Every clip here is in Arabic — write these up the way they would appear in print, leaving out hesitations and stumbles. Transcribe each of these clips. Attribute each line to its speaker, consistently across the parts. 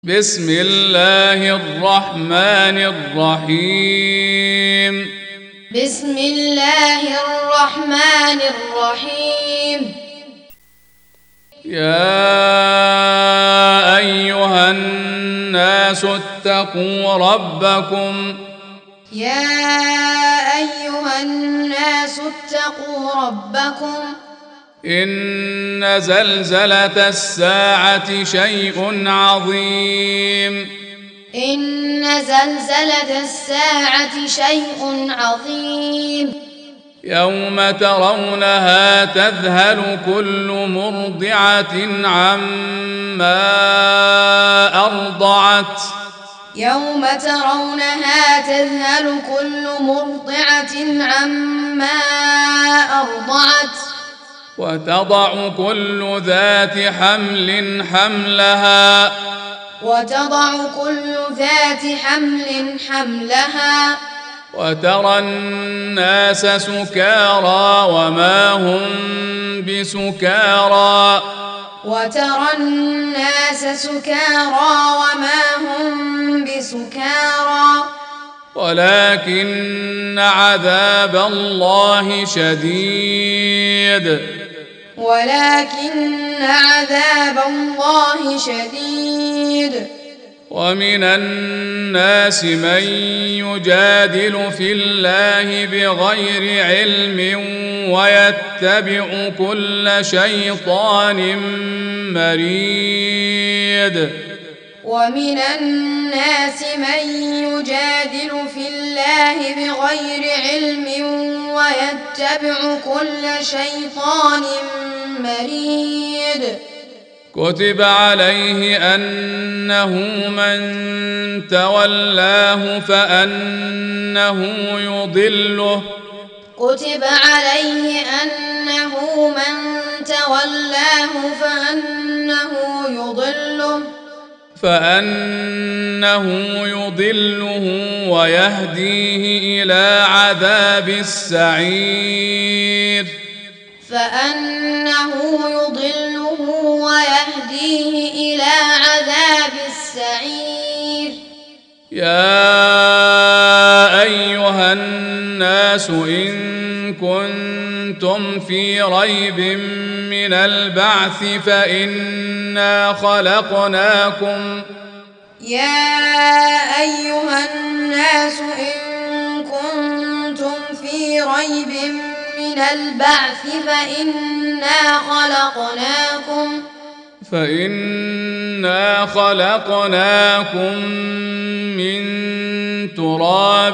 Speaker 1: بسم الله الرحمن الرحيم.
Speaker 2: بسم الله الرحمن الرحيم.
Speaker 1: يا أيها الناس اتقوا ربكم.
Speaker 2: يا أيها الناس اتقوا ربكم.
Speaker 1: إن زلزلة الساعة شيء عظيم.
Speaker 2: إن زلزلة الساعة شيء عظيم.
Speaker 1: يوم ترونها تذهل كل مرضعة عما أرضعت.
Speaker 2: يوم ترونها تذهل كل مرضعة عما أرضعت.
Speaker 1: وتضع كل ذات حمل حملها.
Speaker 2: وتضع كل ذات حمل حملها.
Speaker 1: وترى الناس سكارى وما هم بسكارى.
Speaker 2: وترى الناس سكارى وما هم بسكارى
Speaker 1: ولكن عذاب الله شديد.
Speaker 2: ولكن عذاب الله شديد.
Speaker 1: ومن الناس من يجادل في الله بغير علم ويتبع كل شيطان مريد.
Speaker 2: ومن الناس من يجادل في الله بغير علم ويتبع كل شيطان مريد.
Speaker 1: كتب عليه أنه من تولاه فأنه يضله.
Speaker 2: كتب عليه أنه من تولاه
Speaker 1: فأنه يضله ويهديه إلى عذاب السعير.
Speaker 2: فأنه يضله ويهديه إلى عذاب السعير.
Speaker 1: يا أيها الناس إن كنتم في ريب من البعث فإنا خلقناكم.
Speaker 2: يا أيها الناس إن كنتم في ريب من البعث
Speaker 1: فإنا خلقناكم من تراب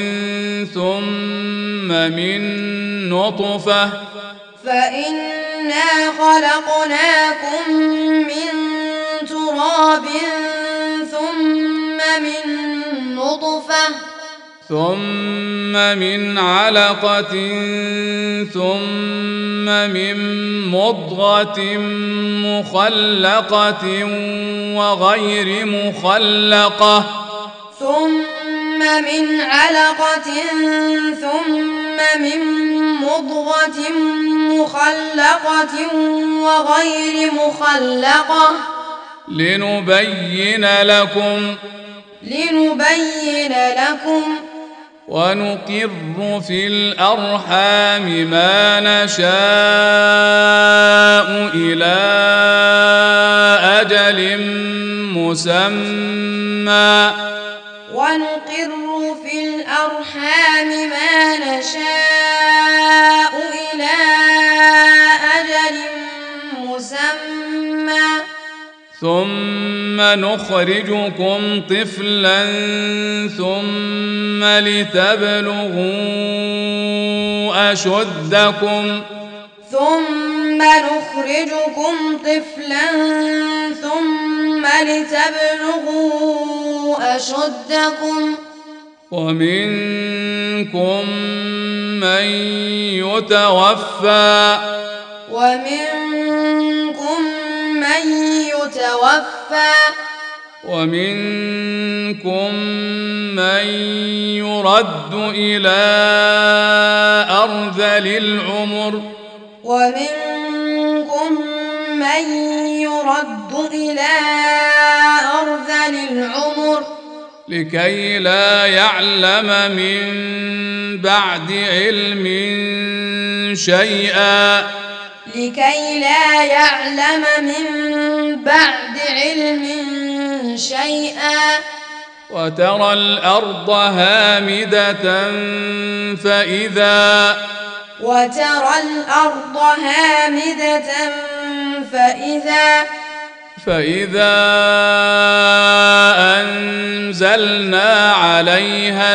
Speaker 1: ثم من نطفة.
Speaker 2: فإنا خلقناكم من تراب ثم من نطفة
Speaker 1: ثم من علقة ثم من مضغة مخلقة وغير مخلقة.
Speaker 2: ثم من علقة ثم من مضغة مخلقة وغير مخلقة
Speaker 1: لنبين لكم ونقر في الأرحام ما نشاء إلى أجل مسمى.
Speaker 2: ونقر في الأرحام ما نشاء إلى أجل مسمى
Speaker 1: ثم نخرجكم طفلا ثم لتبلغوا أشدكم.
Speaker 2: ثم نخرجكم طفلا ثم لتبلغوا أشدكم
Speaker 1: ومنكم من يتوفى. ومنكم من يرد إلى أرذل العمر.
Speaker 2: ومنكم من يرد إلى أرذل
Speaker 1: لكي لا يعلم من بعد علم شيئا
Speaker 2: لكي لا يعلم من بعد علم شيئا
Speaker 1: وترى الأرض هامدة فإذا أنزلنا عليها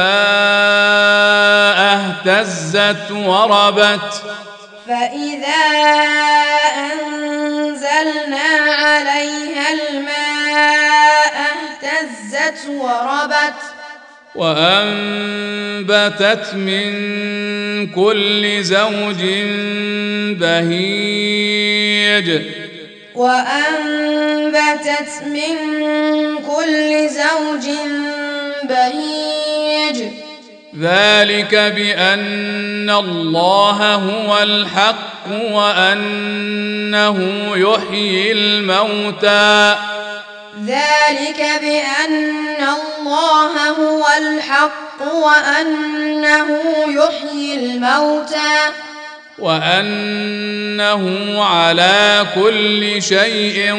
Speaker 1: الماء اهتزت وربت وأنبتت من كل زوج بهيج ذلك بأن الله هو الحق وأنه يحيي الموتى وأنه على كل شيء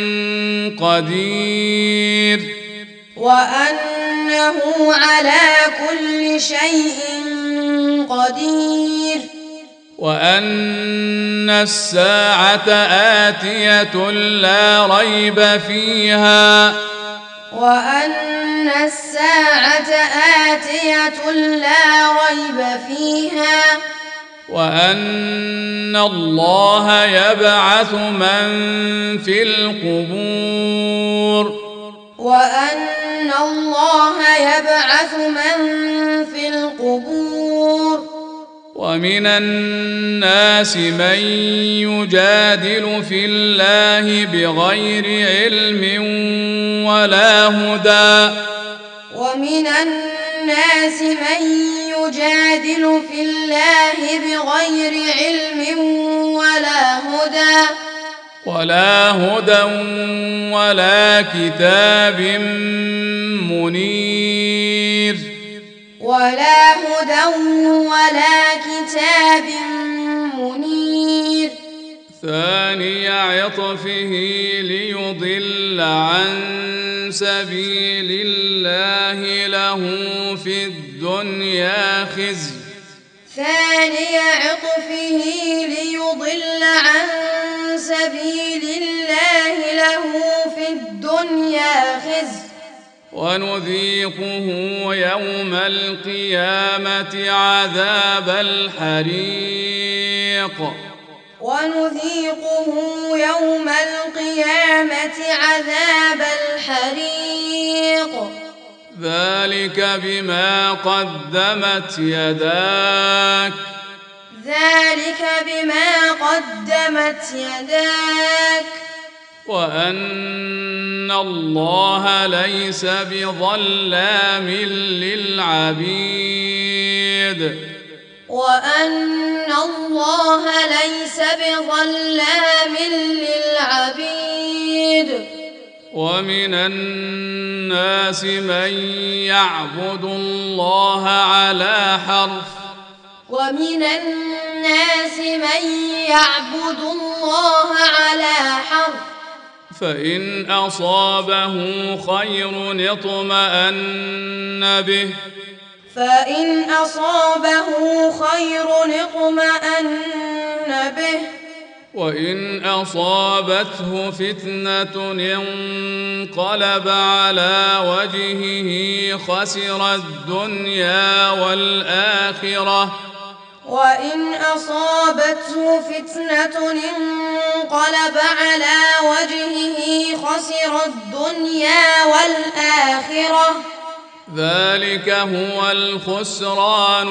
Speaker 1: قدير وأن الساعة آتية لا ريب فيها وأن الله يبعث من في القبور ومن الناس من يجادل في الله بغير علم ولا هدى ولا كتاب منير ثاني عطفه ليضل عن سبيل الله له في الدنيا خزي ونذيقه يوم القيامة عذاب الحريق ذلك بما قدمت يداك وأن الله ليس بظلام للعبيد ومن الناس من يعبد الله على حرف فإن أصابه خير اطمأن به وإن أصابته فتنة انقلب على وجهه خسر الدنيا والآخرة ذلك هو الخسران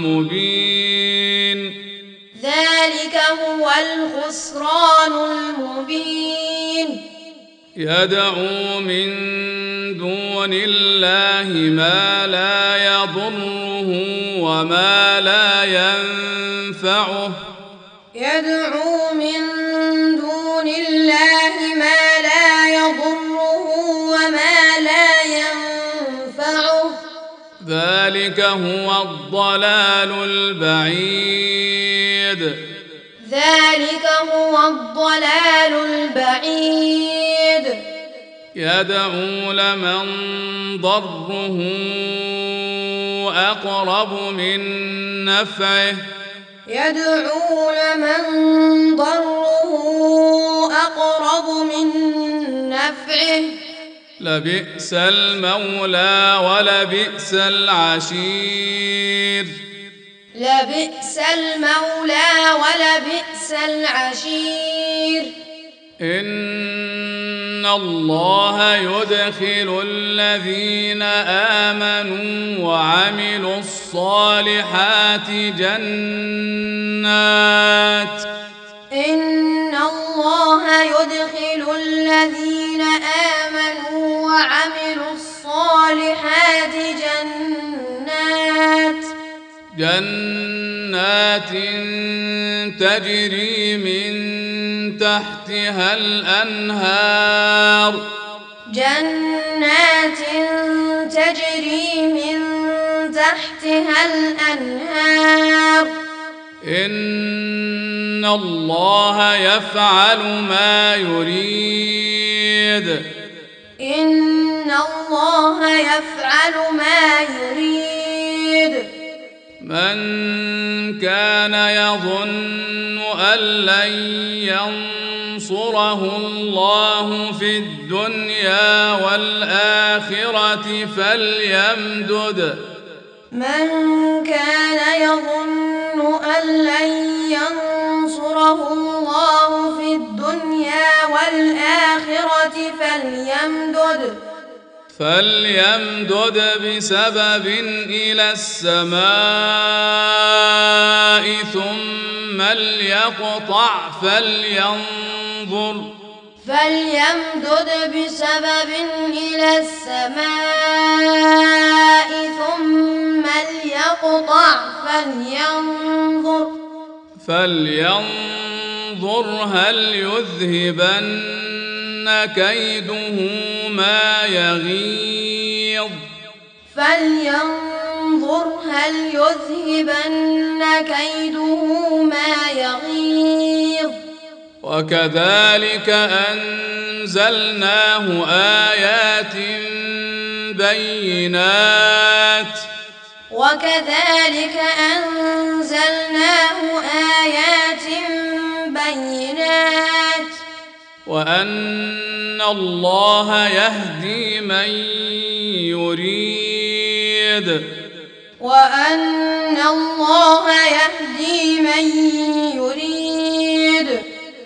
Speaker 1: المبين يدعو من دون الله ما لا يضره وما لا ينفعه ذلك هو الضلال البعيد.
Speaker 2: ذلك هو الضلال البعيد.
Speaker 1: يدعو لمن ضره أقرب من نفعه.
Speaker 2: يدعو لمن ضره أقرب من نفعه.
Speaker 1: لبئس المولى ولبئس العشير.
Speaker 2: لبئس المولى ولبئس العشير.
Speaker 1: إن الله يدخل الذين آمنوا وعملوا الصالحات جنات.
Speaker 2: إن الله يدخل الذين آمنوا وعملوا الصالحات جنات
Speaker 1: تجري من تحتها الأنهار.
Speaker 2: جنات تجري من تحتها الأنهار.
Speaker 1: إن الله يفعل ما يريد.
Speaker 2: إن الله يفعل ما يريد.
Speaker 1: من كان يظن أن لن ينصره الله في الدنيا والآخرة
Speaker 2: من كان يظن أن لن ينصره الله في الدنيا والآخرة
Speaker 1: فليمدد بسبب إلى السماء ثم ليقطع
Speaker 2: فليمدد بسبب إلى السماء ثم ليقطع
Speaker 1: فلينظر هل يذهبن كيده ما يغيظ.
Speaker 2: فلينظر هل يذهبن كيده ما يغيظ.
Speaker 1: وكذلك أنزلناه آيات بينات.
Speaker 2: وكذلك أنزلناه آيات بينات.
Speaker 1: وأن الله يهدي من يريد.
Speaker 2: وأن الله يهدي من يريد.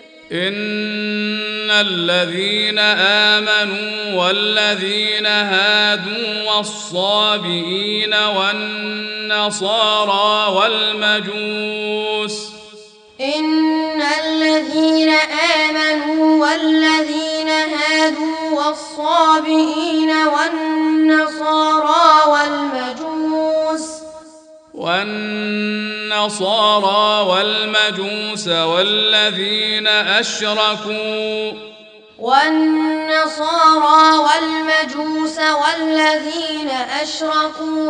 Speaker 1: إن الذين آمنوا والذين هادوا والصابئين والنصارى والمجوس.
Speaker 2: إن الذين آمنوا والذين هادوا والصابئين والنصارى والمجوس والذين أشركوا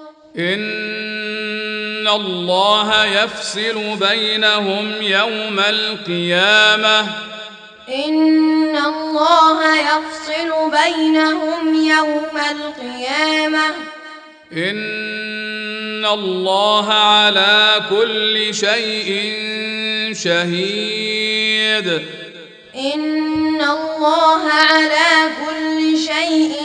Speaker 2: إن الله يفصل بينهم يوم القيامة. إن الله يفصل بينهم يوم القيامة.
Speaker 1: إن الله على كل شيء شهيد.
Speaker 2: إن الله على كل شيء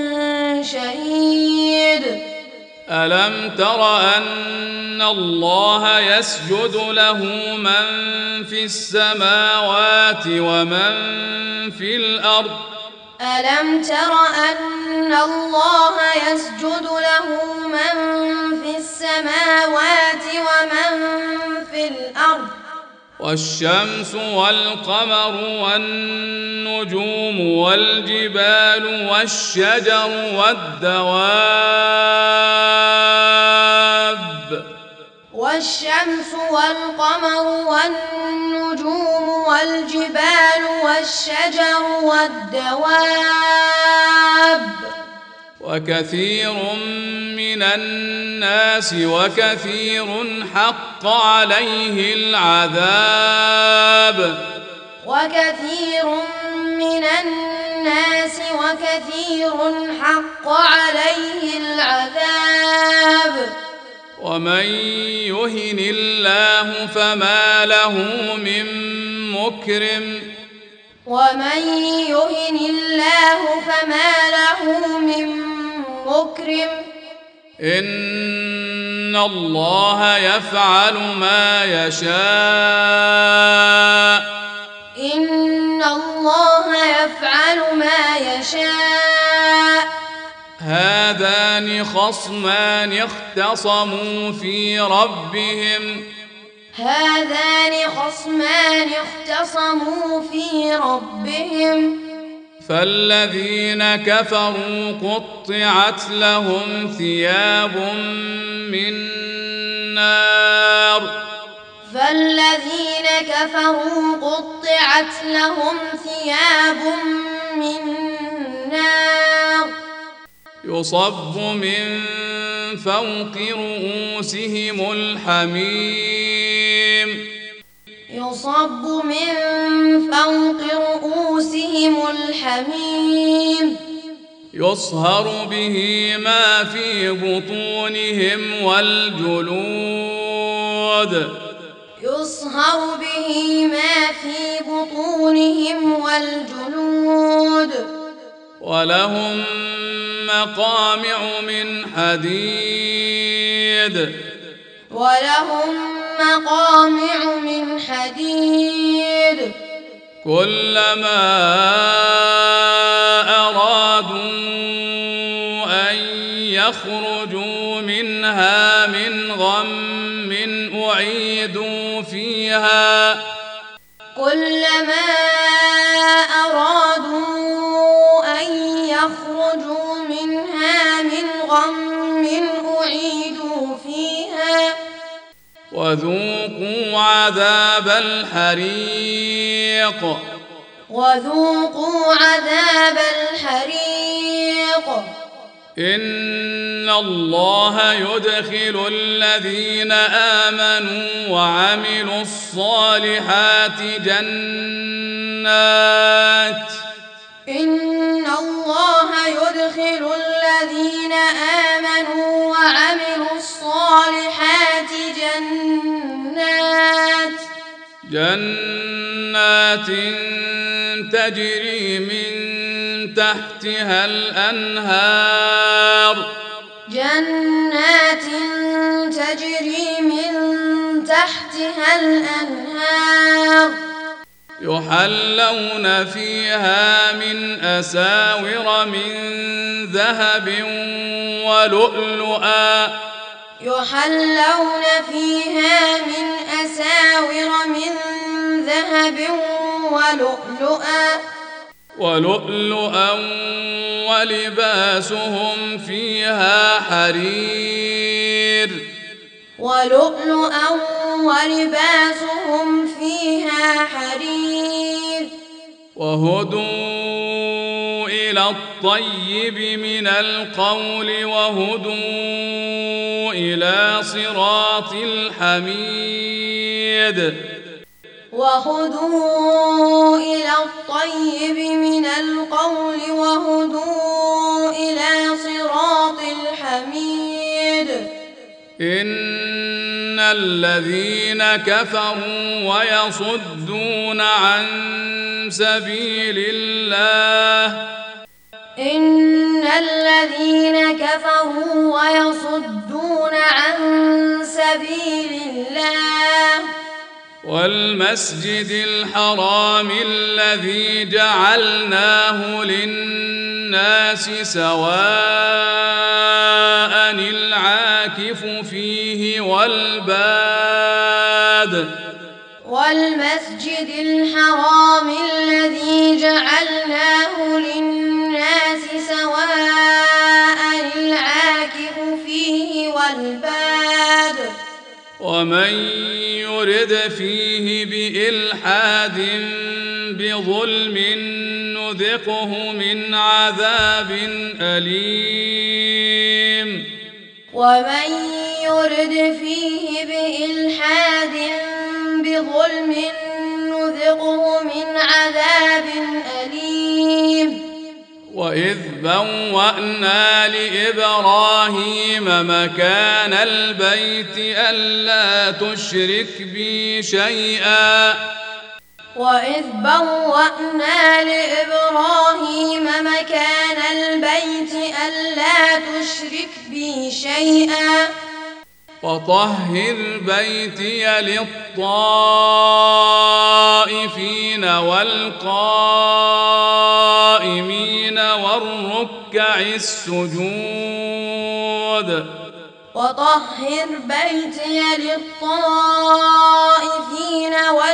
Speaker 2: شهيد.
Speaker 1: ألم تر أن الله يسجد له من في السماوات ومن في الأرض.
Speaker 2: ألم تر أن الله يسجد له من في السماوات ومن في الأرض.
Speaker 1: والشمس والقمر والنجوم والجبال والشجر
Speaker 2: والشمس والقمر والنجوم والجبال والشجر والدواب
Speaker 1: وكثير من الناس وكثير حق عليه العذاب
Speaker 2: وكثير من الناس وكثير حق عليه العذاب
Speaker 1: ومن يهن الله فما له من مكرم
Speaker 2: ومن يهن الله فما له من مكرم
Speaker 1: إن الله يفعل ما يشاء
Speaker 2: إن الله يفعل ما يشاء
Speaker 1: هذان خصمان اختصموا في ربهم في ربهم فالذين كفروا قطعت لهم ثياب من نار يصب من فوق رؤوسهم الحميم يصهر به ما في بطونهم والجلود ولهم مقامع من حديد كلما أرادوا أن يخرجوا منها من غم أعيدوا فيها وذوقوا عذاب الحريق إن الله يدخل الذين آمنوا وعملوا الصالحات جنات تجري من تحتها الأنهار يحلون فيها من أساور من ذهب ولؤلؤا ولباسهم فيها حرير وهدوا إلى الطيب من القول وهدوا إلى صراط الحميد إن الذين كفروا ويصدون عن سبيل الله والمسجد الحرام الذي جعلناه للناس سواء العاكف فيه والباد ومن يرد فيه بإلحاد بظلم نذقه من عذاب أليم
Speaker 2: ومن يرد فيه بإلحاد بظلم نذقه من عذاب أليم
Speaker 1: وإذ بوأنا لإبراهيم مكان البيت ألا تشرك بي شيئا
Speaker 2: وإذ بوأنا لإبراهيم مكان البيت ألا تشرك بي شيئا
Speaker 1: وطهر بيتي للطائفين والقائمين والركع السجود
Speaker 2: وطهر بيتي للطائفين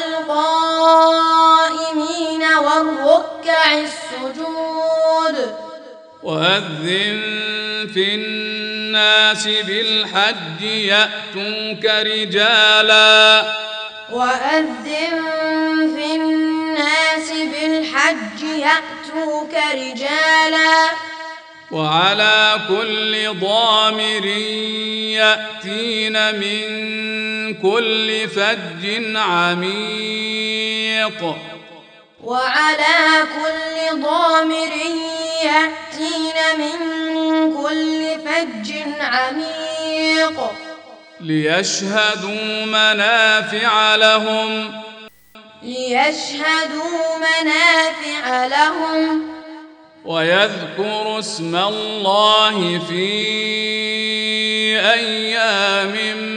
Speaker 2: والقائمين والركع السجود
Speaker 1: وأذن في الناس بالحج يأتوك رجالا
Speaker 2: وأذن في الناس بالحج يأتوك رجالا
Speaker 1: وعلى كل ضامر يأتين من كل فج عميق
Speaker 2: وعلى كل ضامر يأتين من كل فج عميق
Speaker 1: ليشهدوا منافع لهم ويذكروا اسم الله في أيام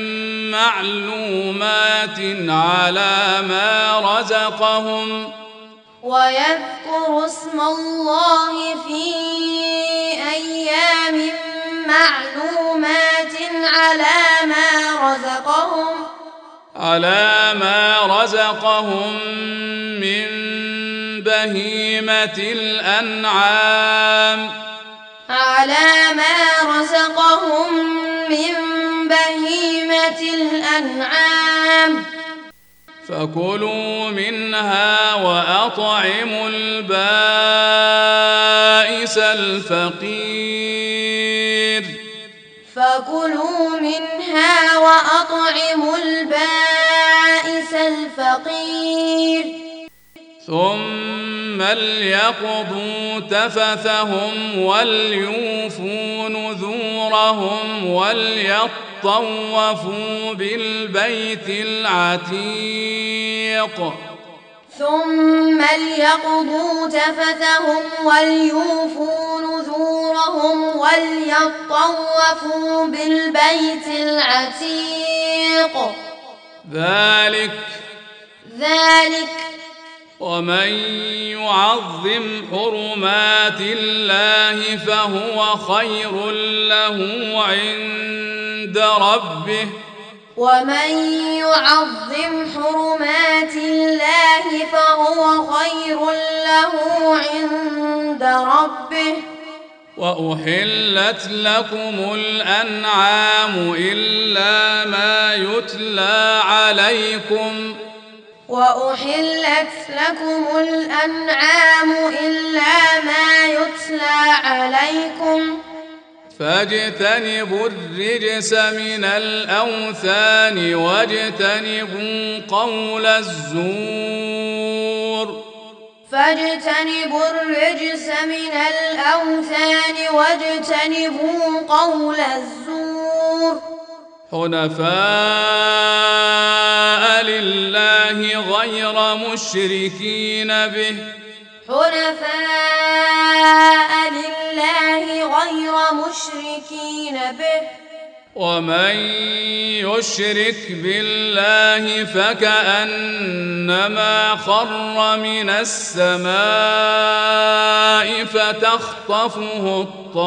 Speaker 1: معلومات على ما رزقهم
Speaker 2: ويذكروا اسم الله في أيام معلومات على ما رزقهم
Speaker 1: من بهيمة الأنعام فكلوا منها وأطعموا البائس الفقير ثم ليقضوا تفثهم وليوفوا نذورهم وليطوفوا بالبيت العتيق ذلك ومن يعظم حرمات الله فهو خير له عند ربه وأحلت لكم الأنعام إلا ما يتلى عليكم فاجتنبوا الرجس من الأوثان واجتنبوا قول الزور حنفاء لله غير مشركين به ومن يشرك بالله فكأنما خر من السماء فتخطفه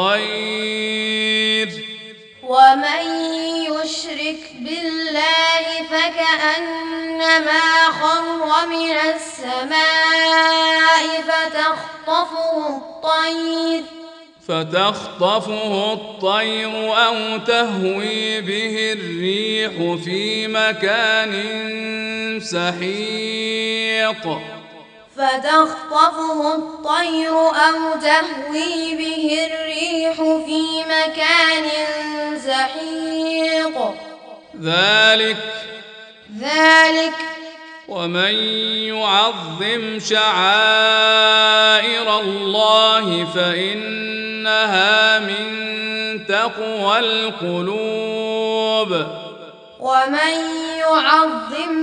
Speaker 1: الطير أو تهوي به الريح في مكان سحيق
Speaker 2: فتخطفه الطير أو تهوي به الريح في مكان سحيق ذلك
Speaker 1: ومن يعظم شعائر الله فإنها من تقوى القلوب
Speaker 2: ومن يعظم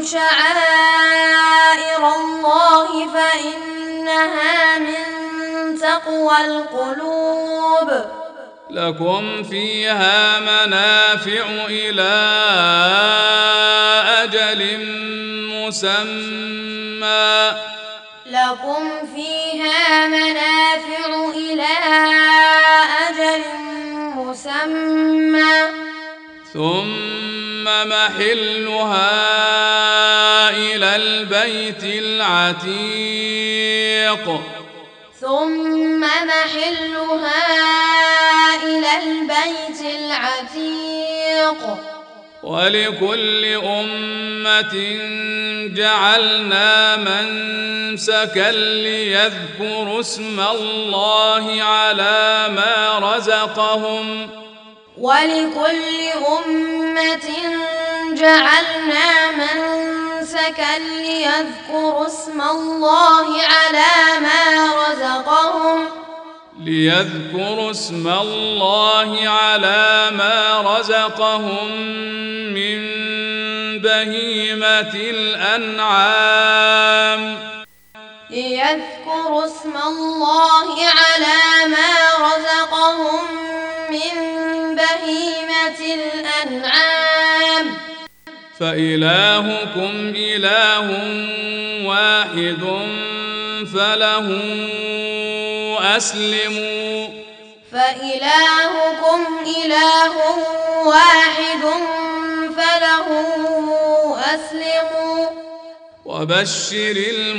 Speaker 2: شعائر الله فإنها من تقوى القلوب
Speaker 1: لكم فيها منافع إلى أجل مسمى ثم محلها إلى البيت العتيق ولكل أمة جعلنا منسكا ليذكروا اسم الله على ما رزقهم من بهيمة الأنعام فإلهكم إله واحد فله أسلموا وبشر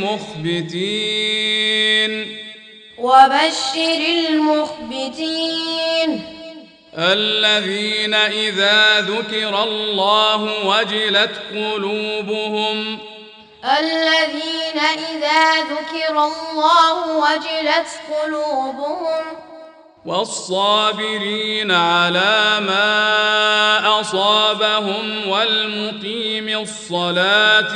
Speaker 1: المخبتين الذين إذا ذكر الله وجلت قلوبهم والصابرين على ما أصابهم والمقيم الصلاة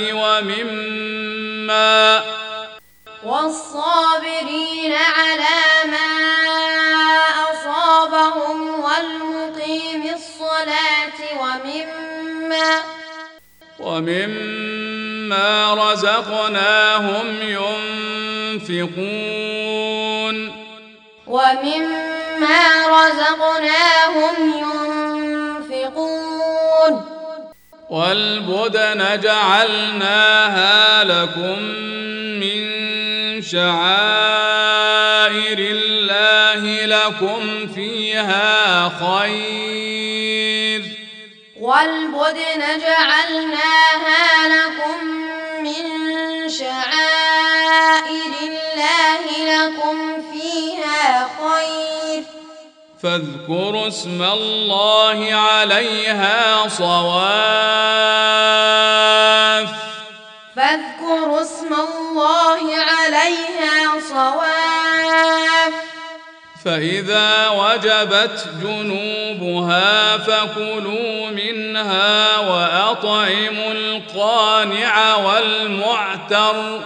Speaker 1: ومما رزقناهم ينفقون والبدن جعلناها لكم من شعائر الله لكم فيها خير فاذكروا اسم الله عليها صواف فإذا وجبت جنوبها فكلوا منها وأطعموا القانع والمعتر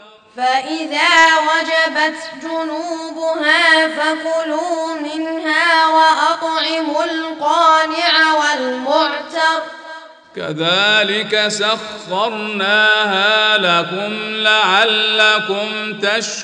Speaker 1: كذلك سخرناها لكم لعلكم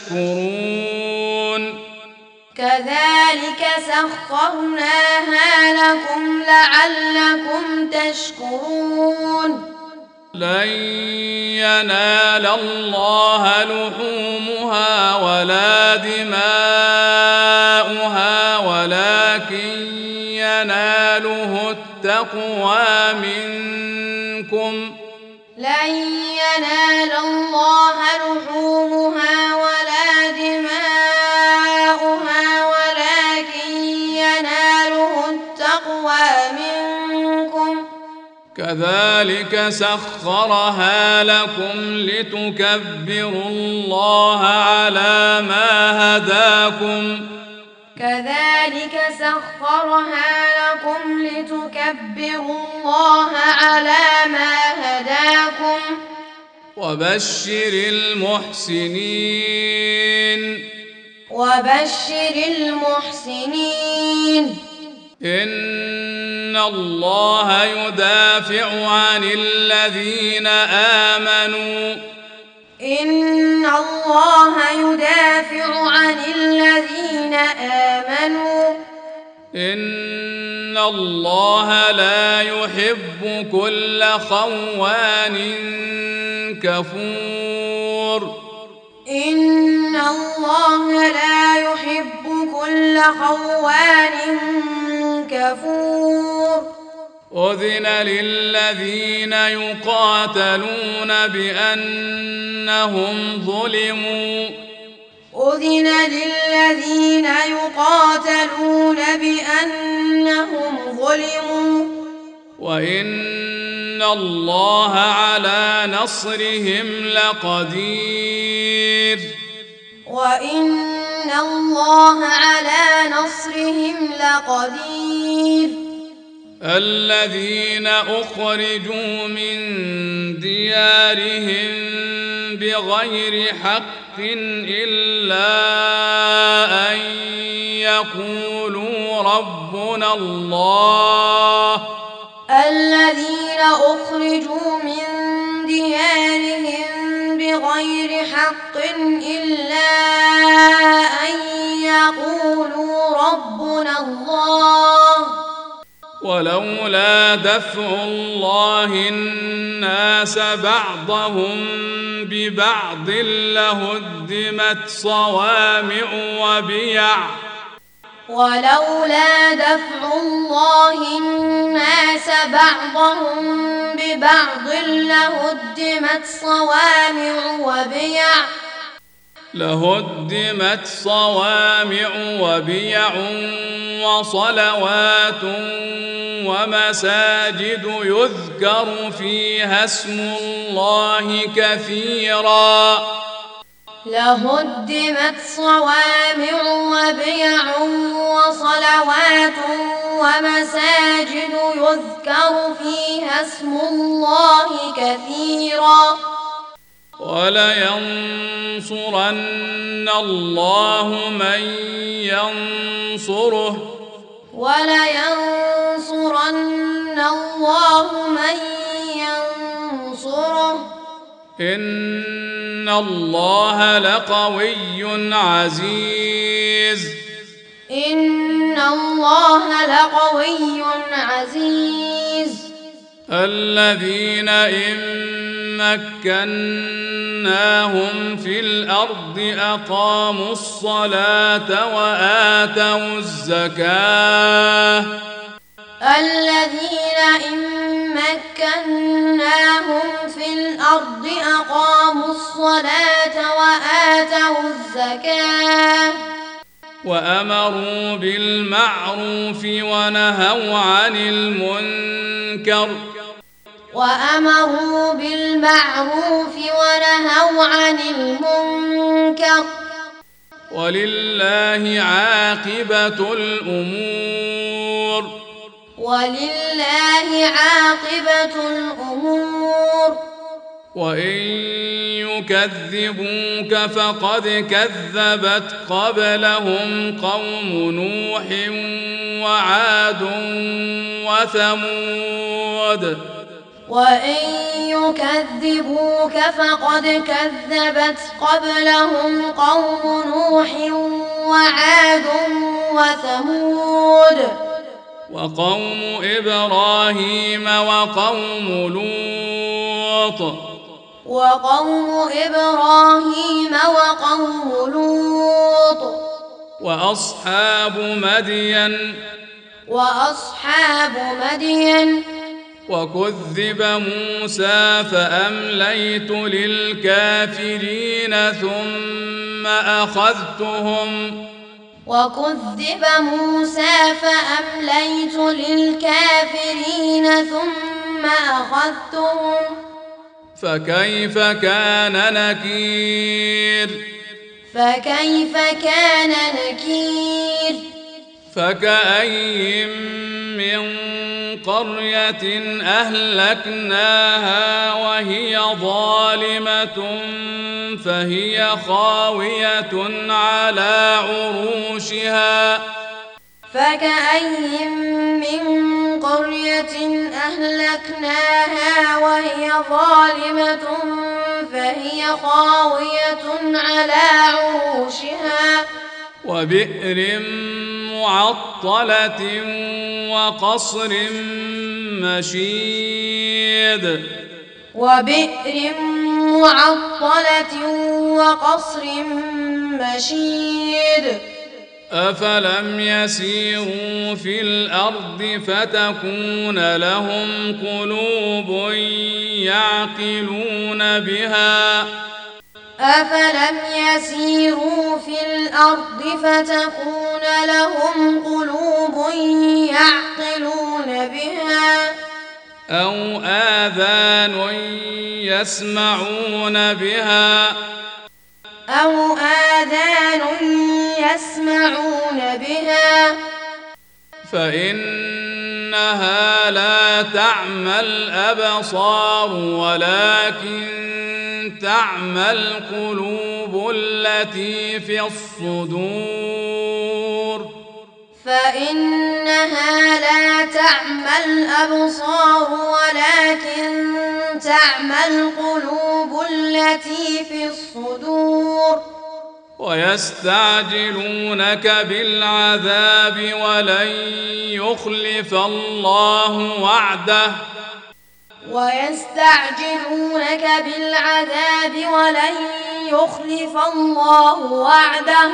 Speaker 1: تشكرون لن ينال الله لحومها ولا دماؤها ولكن يناله التقوى منكم كذلك سخرها لكم لتكبروا الله على ما هداكم
Speaker 2: كذلك سخرها لكم لتكبروا الله على ما هداكم
Speaker 1: وبشر المحسنين إن الله يدافع عن الذين آمنوا إن الله لا يحب كل خوان كفور أذن للذين يقاتلون بأنهم ظلموا وإن الله على نصرهم لقدير الذين أخرجوا من ديارهم بغير حق إلا أن يقولوا ربنا الله ولولا دفع الله الناس بعضهم ببعض لهدمت صوامع وبيع وصلوات ومساجد يذكر فيها اسم الله كثيرا ولينصرن الله من ينصره إن الله لقوي عزيز الذين إن مكناهم في الأرض أقاموا الصلاة وآتوا الزكاة وأمروا بالمعروف ونهوا عن المنكر ولله عاقبة الأمور وإن يكذبوك فقد كذبت قبلهم قوم نوح وعاد وثمود وقوم إبراهيم وقوم لوط وأصحاب مدين وكذب موسى فأمليت للكافرين ثم أخذتهم
Speaker 2: أخذتهم
Speaker 1: فكيف كان نكير
Speaker 2: فكيف كان نكير
Speaker 1: فكأي من قرية أهلكناها وهي ظالمة فهي خاوية على عروشها
Speaker 2: فكأي من قرية أهلكناها وهي ظالمة فهي خاوية على عروشها
Speaker 1: وبئر معطلة وقصر مشيد
Speaker 2: وبئر معطلة وقصر مشيد
Speaker 1: أفلم يسيروا في الأرض فتكون لهم قلوب يعقلون بها
Speaker 2: أفلم يسيروا في الأرض فتكون لهم قلوب يعقلون بها
Speaker 1: أو آذان يسمعون بها
Speaker 2: أو آذان يسمعون بها
Speaker 1: فإنها لا تعمى الأبصار ولكن تعمى القلوب التي في الصدور
Speaker 2: فإنها لا تعمى الأبصار ولكن تعمى القلوب التي في الصدور
Speaker 1: ويستعجلونك بالعذاب ولن يخلف الله وعده
Speaker 2: ويستعجلونك بالعذاب ولن يخلف الله وعده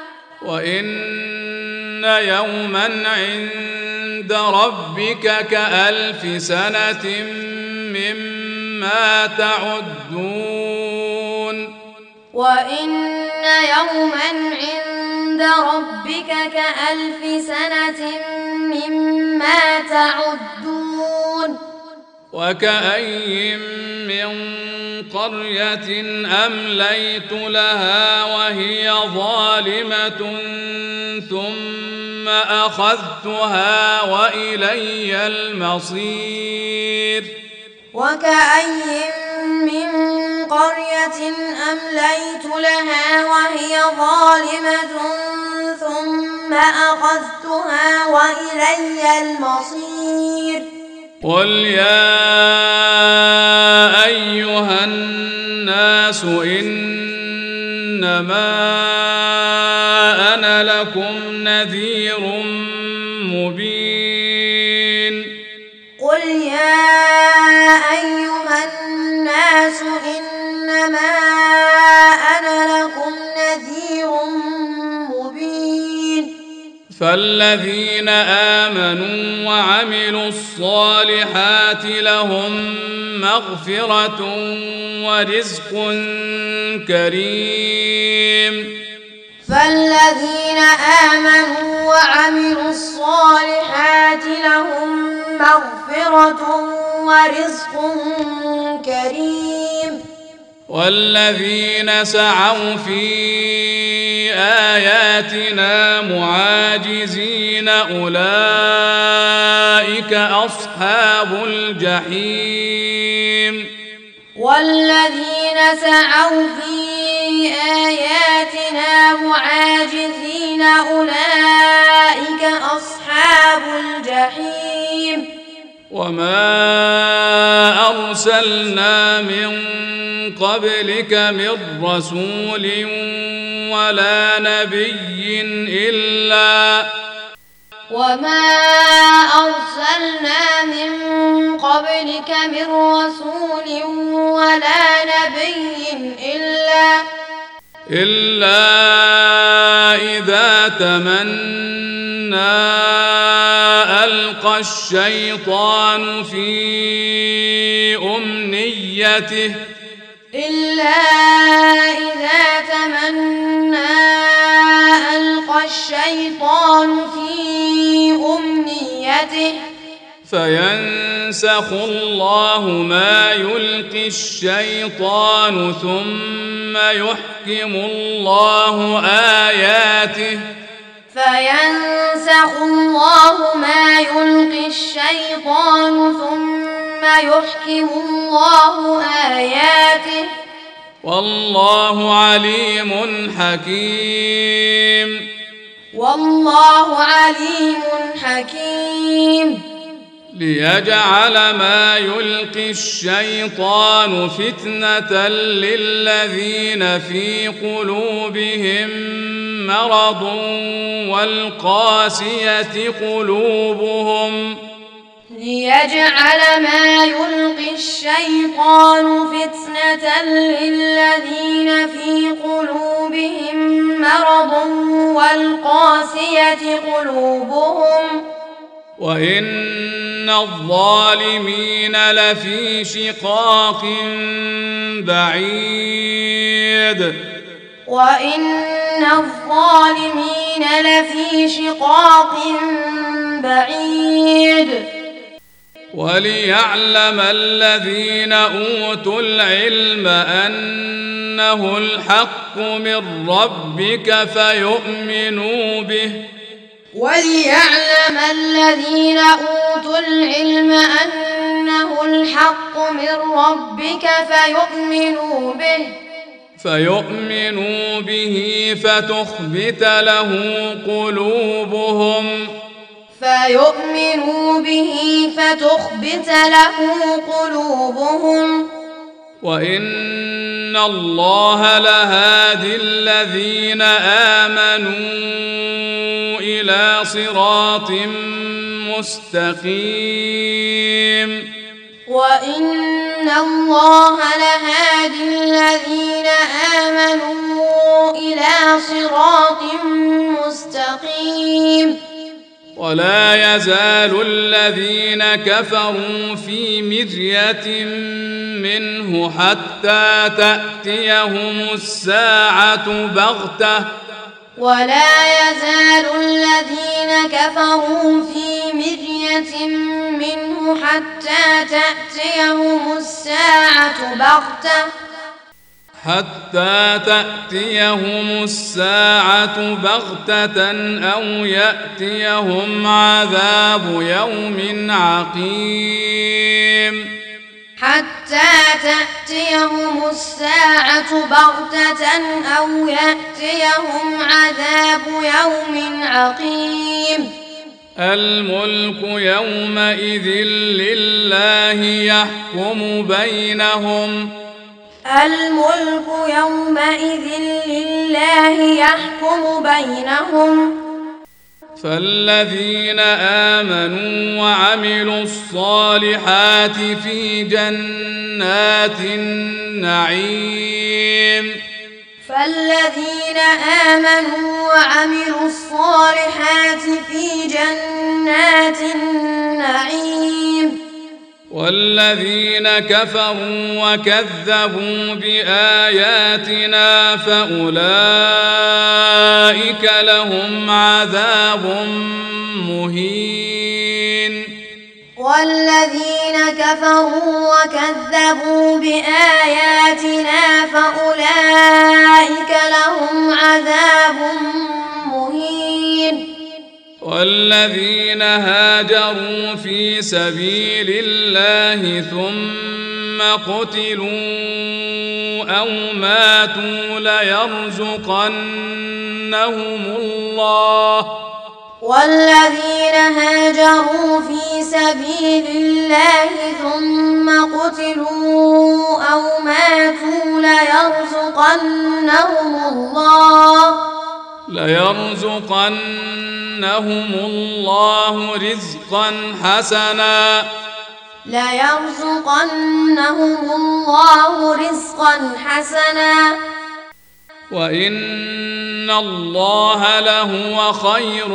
Speaker 1: وإن يوما عند ربك كألف سنة مما تعدون
Speaker 2: وإن يوما عند ربك كألف سنة مما تعدون
Speaker 1: وكأي من قرية أمليت لها وهي ظالمة ثم أخذتها وإلي المصير
Speaker 2: وكأي من قرية أمليت لها وهي ظالمة ثم أخذتها وإلي المصير
Speaker 1: قل يا أيها الناس إنما أنا لكم نذير مبين
Speaker 2: قل يا أيها الناس إنما أنا لكم نذير مبين
Speaker 1: فالذين آمنوا وعملوا الصالحات لهم مغفرة ورزق كريم
Speaker 2: فالذين آمنوا وعملوا الصالحات لهم مغفرة ورزق كريم
Speaker 1: والذين سعوا في آياتنا معاجزين أولئك أصحاب الجحيم
Speaker 2: والذين سعوا في آياتنا معاجزين أولئك أصحاب الجحيم
Speaker 1: وما أرسلنا من قبلك من رسول ولا نبي
Speaker 2: وما أرسلنا من قبلك من رسول ولا نبي
Speaker 1: إلا إذا تمنى ألقى الشيطان في أمنيته
Speaker 2: إلا إذا تمنى ألقى الشيطان في أمنيته
Speaker 1: فينسى ينسخ الله ما يلقي الشيطان ثم يحكم الله آياته
Speaker 2: فينسخ الله ما يلقي الشيطان ثم يحكم الله آياته
Speaker 1: والله عليم حكيم.
Speaker 2: والله عليم حكيم.
Speaker 1: ليجعل ما يلقي الشيطان فتنة للذين في قلوبهم مرض والقاسية قلوبهم
Speaker 2: ليجعل ما يلقي الشيطان فتنة للذين في قلوبهم مرض والقاسية قلوبهم
Speaker 1: وإن الظالمين لفي شقاق بعيد.
Speaker 2: وإن الظالمين لفي شقاق بعيد.
Speaker 1: وليعلم الذين أوتوا العلم أنه الحق من ربك فيؤمنوا به.
Speaker 2: وليعلم الذين أوتوا العلم أنه الحق من ربك فيؤمنوا به فتخبت له قلوبهم وإن الله لهادي الذين آمنوا إلى صراط مستقيم. وإن الله لهادي الذين آمنوا إلى صراط مستقيم.
Speaker 1: ولا يزال الذين كفروا في مرية منه حتى تأتيهم الساعة بغتة.
Speaker 2: ولا يزال الذين كفروا في مرية منه حتى تأتيهم الساعة بغتة أو يأتيهم عذاب يوم عقيم. حتى تأتيهم الساعة بغتة أو يأتيهم عذاب يوم عقيم.
Speaker 1: الملك يومئذ لله يحكم بينهم. فالذين آمنوا وعملوا الصالحات في جنات النعيم. والذين كفروا وكذبوا بآياتنا فأولئك لهم عذاب مهين.
Speaker 2: والذين كفروا وكذبوا بآياتنا فأولئك لهم عذاب مهين.
Speaker 1: والذين هاجروا في سبيل الله ثم قتلوا أو ماتوا ليرزقنهم الله.
Speaker 2: والذين هاجروا في سبيل الله ثم قتلوا أو ماتوا
Speaker 1: ليرزقنهم الله رزقا حسنا. وإن الله لهو خير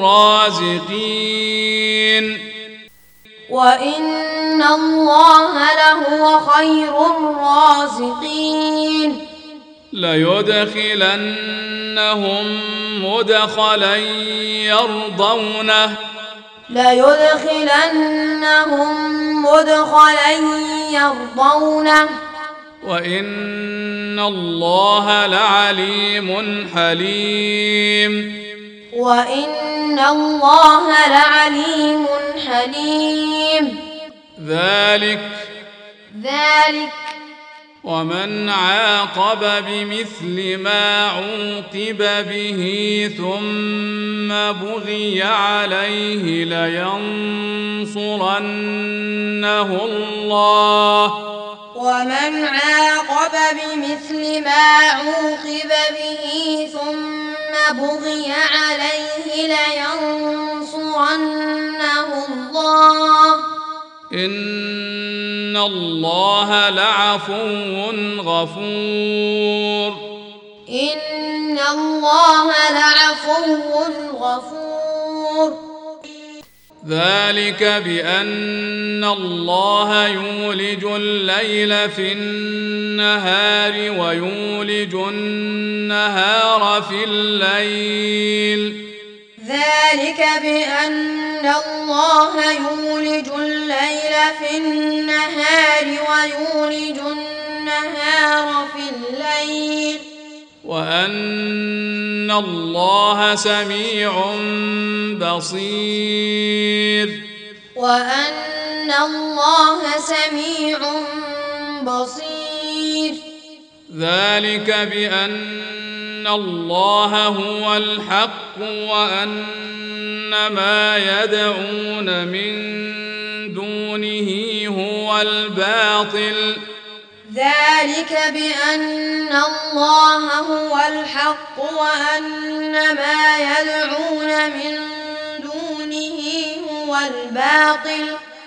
Speaker 1: الرازقين. ليدخلنهم مدخلا يرضونه
Speaker 2: ليدخلنهم مدخلا يرضونه
Speaker 1: وإن الله لعليم حليم
Speaker 2: وإن الله لعليم حليم
Speaker 1: ذلك ومن عاقب بمثل ما عوقب به ثم بغي عليه لينصرنه الله
Speaker 2: ومن عاقب بمثل ما عوقب به ثم بغي عليه لينصرنه الله
Speaker 1: إن الله لعفو غفور
Speaker 2: إن الله لعفو غفور
Speaker 1: ذلك بأن الله يولج الليل في النهار ويولج النهار في الليل
Speaker 2: ذلك بأن الله يولج الليل في النهار ويولج النهار في الليل
Speaker 1: وأن الله سميع بصير
Speaker 2: وأن الله سميع بصير
Speaker 1: ذلك بأن الله هو الحق وأن ما يدعون من دونه هو الباطل
Speaker 2: ذلك بأن الله هو الحق وأن ما يدعون من دونه هو الباطل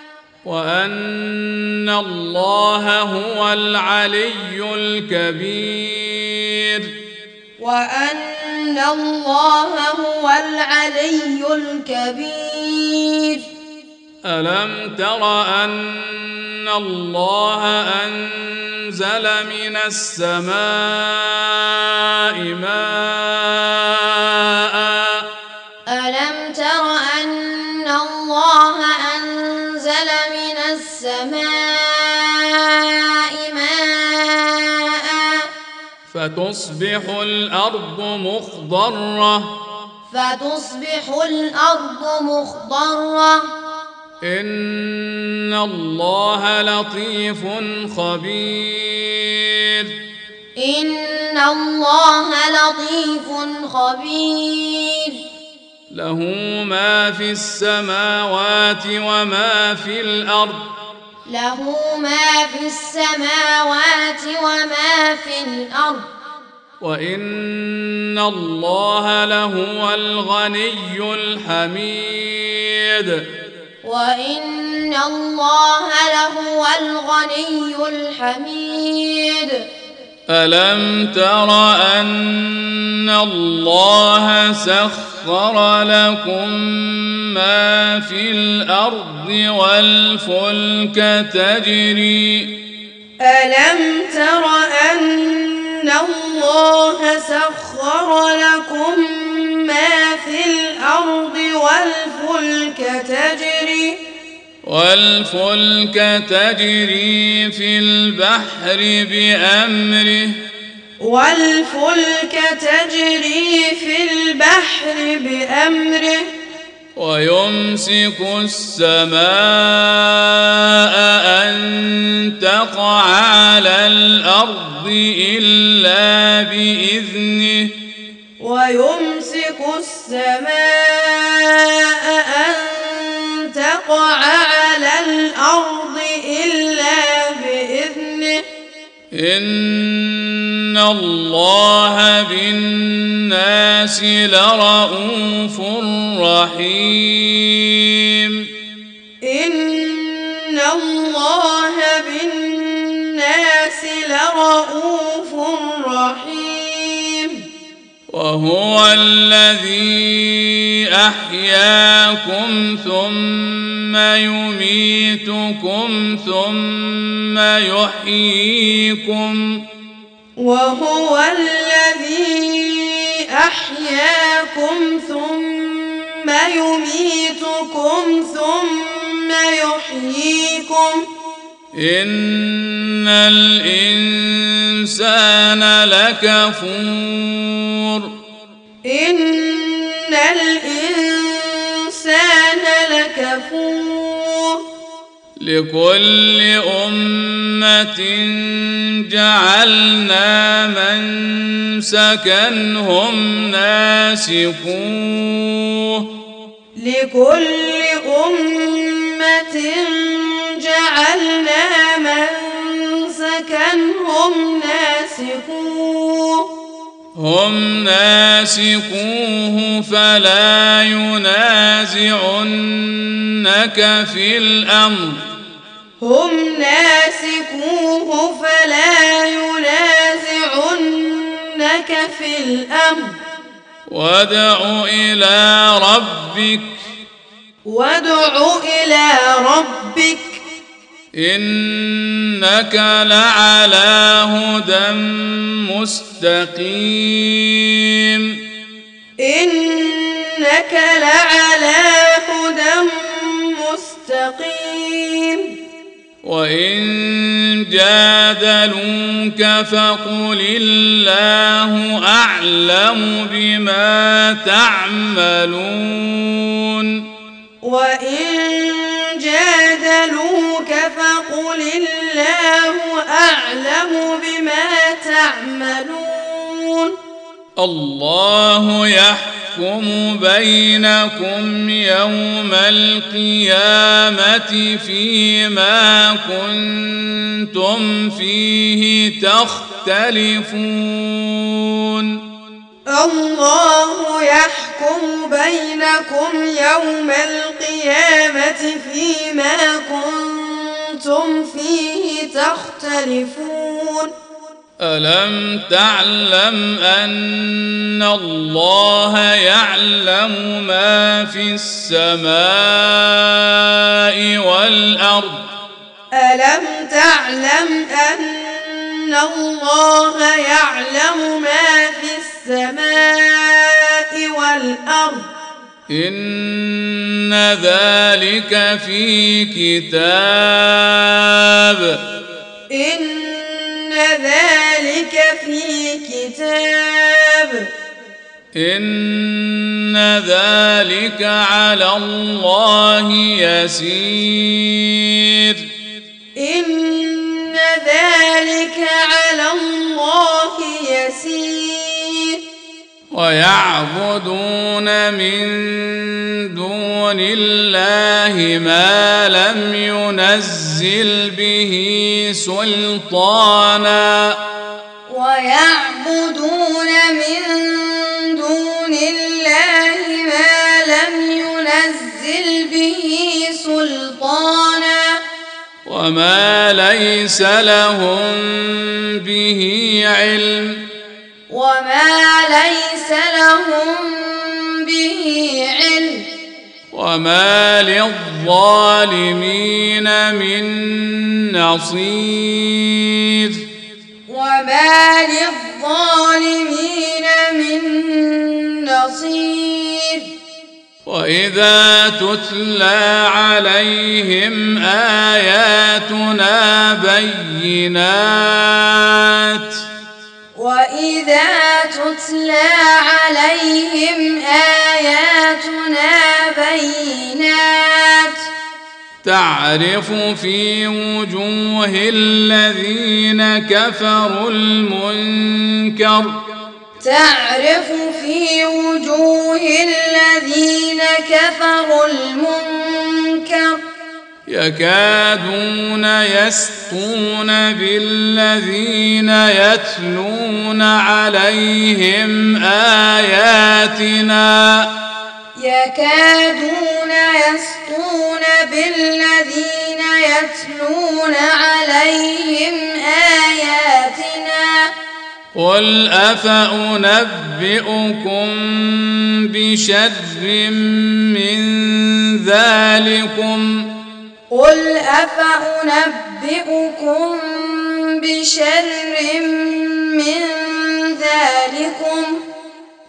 Speaker 1: وأن الله هو العلي الكبير
Speaker 2: وأن الله هو العلي الكبير
Speaker 1: ألم تر أن الله أنزل من السماء ماء
Speaker 2: ألم تر أن الله أنزل من السماء ماء
Speaker 1: فتصبح الأرض مخضرة إن الله لطيف خبير
Speaker 2: إن الله لطيف خبير
Speaker 1: له ما في السماوات وما في الأرض
Speaker 2: له ما في السماوات وما في الأرض
Speaker 1: وإن الله لهو الغني الحميد
Speaker 2: وإن الله لهو الغني الحميد
Speaker 1: ألم تر أن الله سخر لكم ما في الأرض والفلك تجري
Speaker 2: ألم تر أن الله سخر لكم ما في الأرض
Speaker 1: والفلك تجري في البحر بأمره ويمسك السماء أن تقع على الأرض إلا بإذنه
Speaker 2: ويمسك السماء أن تقع على الأرض إلا بإذنه
Speaker 1: إن الله بالناس لرءوف رحيم
Speaker 2: إن الله بالناس لرءوف رحيم
Speaker 1: وهو الذي أحياكم ثم يميتكم ثم يحييكم
Speaker 2: وهو الذي أحياكم ثم يميتكم ثم يحييكم
Speaker 1: إن الإنسان لكفور
Speaker 2: إن الإنسان لكفور
Speaker 1: لكل أمة جعلنا منسكا هم ناسكوه
Speaker 2: لكل أمة جعلنا منسكا هم ناسكوه
Speaker 1: فلا ينازعنك في الأمر وادع إلى ربك إنك لعلى هدى مستقيم وإن جادلوك فقل الله أعلم بما تعملون الله يحكم بينكم يوم القيامة فيما كنتم فيه تختلفون
Speaker 2: الله يحكم بينكم يوم القيامة فيما كنتم فيه تختلفون
Speaker 1: ألم تعلم أن الله يعلم ما في السماء والأرض
Speaker 2: ألم تعلم أن الله يعلم ما في السماء والأرض
Speaker 1: إن ذلك في كتاب إن ذلك على الله يسير ويعبدون من دون الله ما لم ينزل به سلطانا وما ليس لهم به علم وما للظالمين من نصير وإذا تتلى عليهم آياتنا بينات تعرف في وجوه الذين كفروا المنكر يكادون يسطون بالذين يتلون عليهم آياتنا قل أفأنبئكم بشر من ذلكم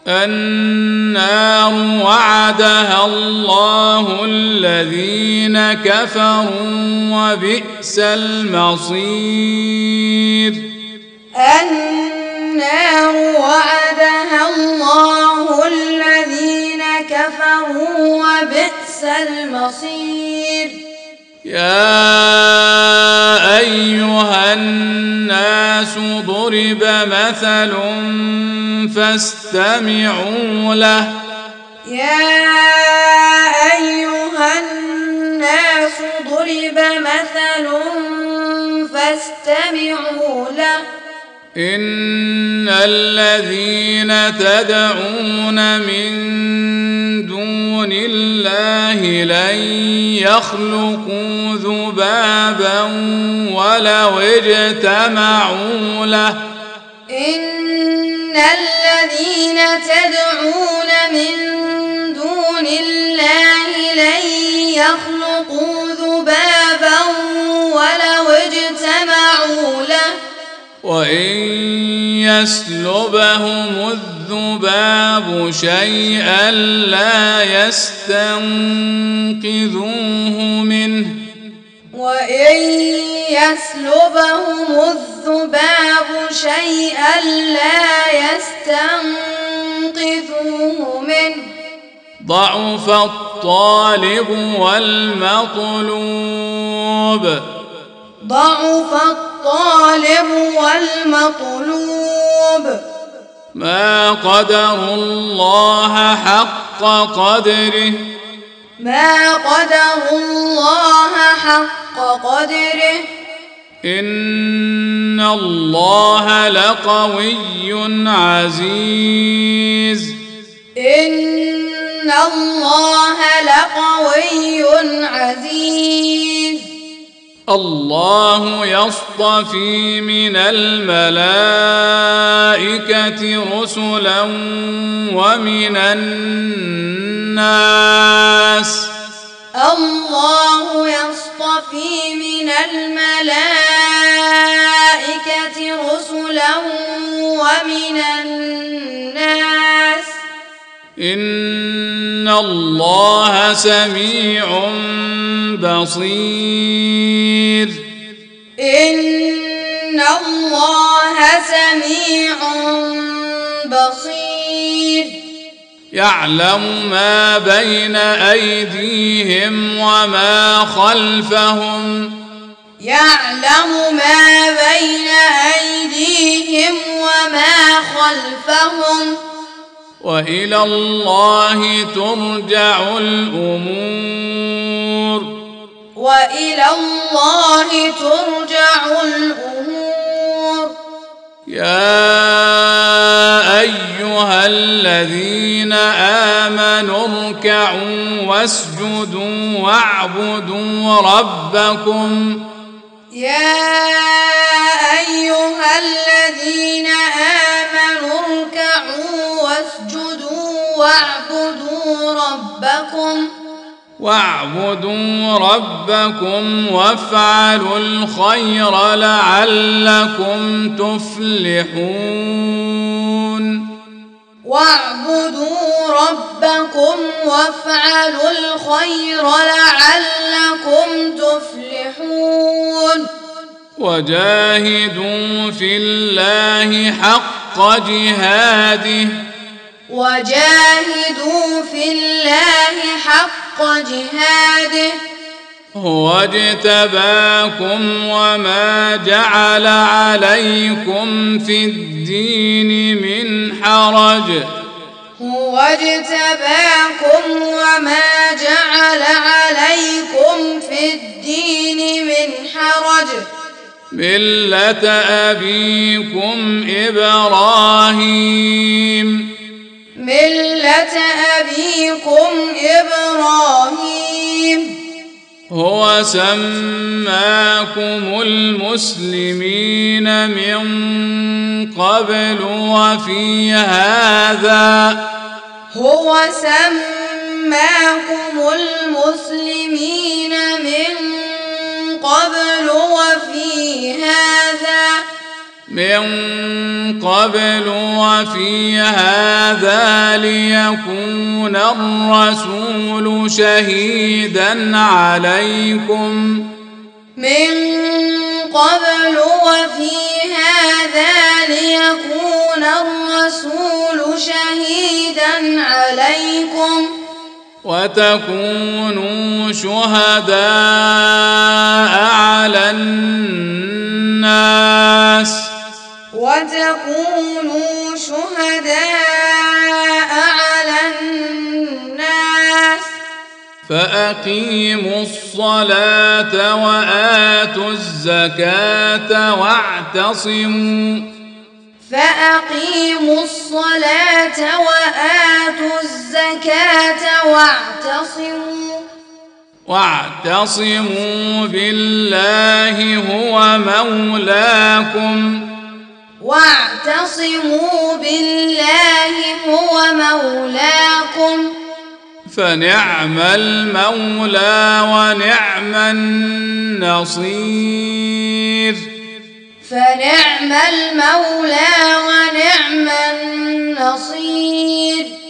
Speaker 1: النار وعدها الله الذين كفروا وبئس المصير.
Speaker 2: النار وعدها الله الذين كفروا وبئس المصير.
Speaker 1: يا أيها الناس ضرب مثل فاستمعوا له.
Speaker 2: يا أيها الناس ضرب مثل فاستمعوا له.
Speaker 1: إن الذين تدعون من دون الله لن يخلقوا ذبابا ولو اجتمعوا له.
Speaker 2: إن الذين تدعون من دون الله لن يخلقوا ذبابا ولو اجتمعوا له.
Speaker 1: وإن يسلبهم الذباب شيئا لا يستنقذوه منه.
Speaker 2: وإن يسلبهم الذباب شيئا لا يستنقذوه منه.
Speaker 1: ضعف الطالب والمطلوب.
Speaker 2: ضعف الطالب والمطلوب.
Speaker 1: ما قدروا الله حق قدره.
Speaker 2: ما قدروا الله حق قدره.
Speaker 1: إن الله لقوي عزيز.
Speaker 2: إن الله لقوي عزيز.
Speaker 1: الله يصطفي من الملائكة رسلا ومن الناس.
Speaker 2: الله يصطفي من الملائكة رسلا ومن الناس.
Speaker 1: إن الله سميع بصير.
Speaker 2: إن الله سميع بصير.
Speaker 1: يعلم ما بين أيديهم وما خلفهم.
Speaker 2: يعلم ما بين أيديهم وما خلفهم.
Speaker 1: وإلى الله ترجع الأمور.
Speaker 2: وإلى الله ترجع الأمور.
Speaker 1: يا أيها الذين آمنوا اركعوا واسجدوا واعبدوا ربكم.
Speaker 2: يا أيها الذين آمنوا اركعوا واسجدوا واعبدوا ربكم
Speaker 1: وافعلوا الخير لعلكم تفلحون.
Speaker 2: واعبدوا ربكم وافعلوا الخير لعلكم تفلحون.
Speaker 1: وجاهدوا في الله حق جهاده.
Speaker 2: وجاهدوا في الله حق جهاده.
Speaker 1: هو اجتباكم وما جعل عليكم في الدين من حرج.
Speaker 2: هو اجتباكم وما جعل عليكم في الدين من حرج.
Speaker 1: ملة أبيكم إبراهيم.
Speaker 2: ملة أبيكم إبراهيم.
Speaker 1: هو سماكم المسلمين من قبل وفي هذا.
Speaker 2: هو سماكم المسلمين من قبل وفي هذا.
Speaker 1: من قبل وفي هذا ليكون الرسول شهيدا عليكم
Speaker 2: من قبل وفي هذا ليكون الرسول شهيدا عليكم
Speaker 1: وتكونوا شهداء على الناس
Speaker 2: على الناس
Speaker 1: فأقيموا الصلاة وآتوا الزكاة واعتصموا بالله هو مولاكم فنعم المولى ونعم النصير